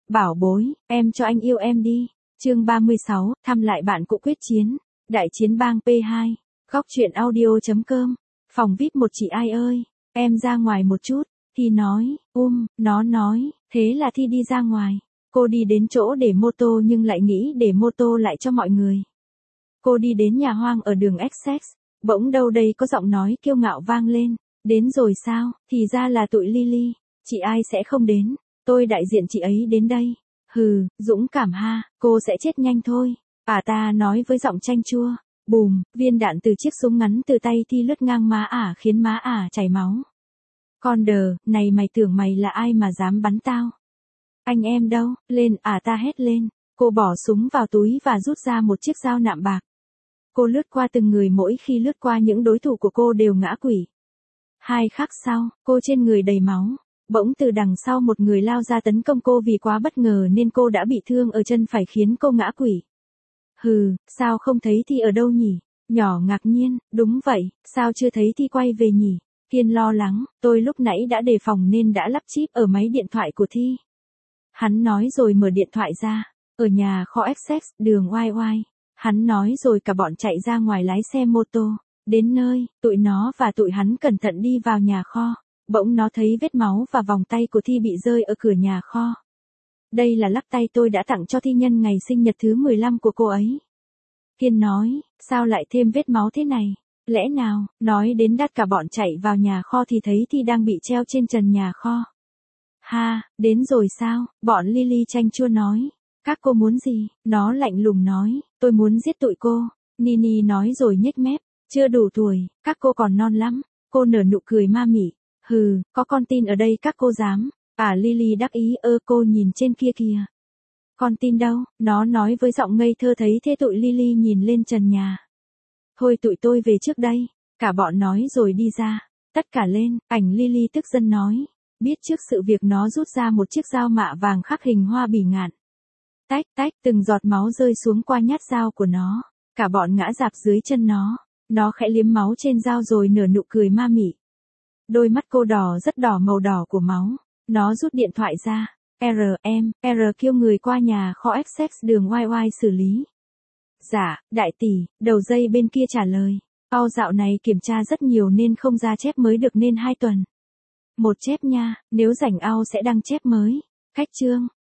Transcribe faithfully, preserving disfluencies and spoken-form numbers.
bảo bối, em cho anh yêu em đi. Chương ba mươi sáu, thăm lại bạn cũ quyết chiến. Đại chiến bang pê hai. Góc truyện audio.com. Phòng vi ai pi một chị ai ơi, em ra ngoài một chút. Thi nói, um, nó nói, thế là Thi đi ra ngoài. Cô đi đến chỗ để mô tô nhưng lại nghĩ để mô tô lại cho mọi người. Cô đi đến nhà hoang ở đường Essex, bỗng đâu đây có giọng nói kiêu ngạo vang lên. Đến rồi sao, thì ra là tụi Lily, chị ai sẽ không đến, tôi đại diện chị ấy đến đây. Hừ, dũng cảm ha, cô sẽ chết nhanh thôi. Ả ta nói với giọng chanh chua. Bùm, viên đạn từ chiếc súng ngắn từ tay Thi lướt ngang má Ả khiến má Ả chảy máu. Con đờ, này mày tưởng mày là ai mà dám bắn tao? Anh em đâu, lên, Ả ta hét lên. Cô bỏ súng vào túi và rút ra một chiếc dao nạm bạc. Cô lướt qua từng người, mỗi khi lướt qua những đối thủ của cô đều ngã quỵ. Hai khắc sau, cô trên người đầy máu. Bỗng từ đằng sau một người lao ra tấn công cô, vì quá bất ngờ nên cô đã bị thương ở chân phải khiến cô ngã quỵ. Hừ, sao không thấy Thi ở đâu nhỉ? Nhỏ ngạc nhiên, đúng vậy, sao chưa thấy Thi quay về nhỉ? Kiên lo lắng, tôi lúc nãy đã đề phòng nên đã lắp chip ở máy điện thoại của Thi. Hắn nói rồi mở điện thoại ra. Ở nhà kho Essex, đường oai oai. Hắn nói rồi cả bọn chạy ra ngoài lái xe mô tô. Đến nơi, tụi nó và tụi hắn cẩn thận đi vào nhà kho. Bỗng nó thấy vết máu và vòng tay của Thi bị rơi ở cửa nhà kho. Đây là lắc tay tôi đã tặng cho Thi nhân ngày sinh nhật thứ mười lăm của cô ấy. Kiên nói, sao lại thêm vết máu thế này? Lẽ nào, nói đến đắt cả bọn chạy vào nhà kho thì thấy Thi đang bị treo trên trần nhà kho. Ha, đến rồi sao? Bọn Lily chanh chua nói. Các cô muốn gì? Nó lạnh lùng nói, tôi muốn giết tụi cô. Nini nói rồi nhếch mép, chưa đủ tuổi, các cô còn non lắm. Cô nở nụ cười ma mị. Hừ, có con tin ở đây các cô dám. À Lily đắc ý, ơ cô nhìn trên kia kìa. Con tin đâu? Nó nói với giọng ngây thơ. Thấy thế tụi Lily nhìn lên trần nhà. Thôi tụi tôi về trước đây. Cả bọn nói rồi đi ra. Tất cả lên, ảnh Lily tức giận nói. Biết trước sự việc nó rút ra một chiếc dao mạ vàng khắc hình hoa bỉ ngạn. Tách tách, từng giọt máu rơi xuống qua nhát dao của nó. Cả bọn ngã rạp dưới chân nó. Nó khẽ liếm máu trên dao rồi nở nụ cười ma mị. Đôi mắt cô đỏ rất đỏ, màu đỏ của máu. Nó rút điện thoại ra. R, em, R kêu người qua nhà kho Essex đường oai oai xử lý. Dạ, đại tỷ, đầu dây bên kia trả lời. Ao dạo này kiểm tra rất nhiều nên không ra chép mới được nên hai tuần. Một chép nha, nếu rảnh ao sẽ đăng chép mới. Khách trương,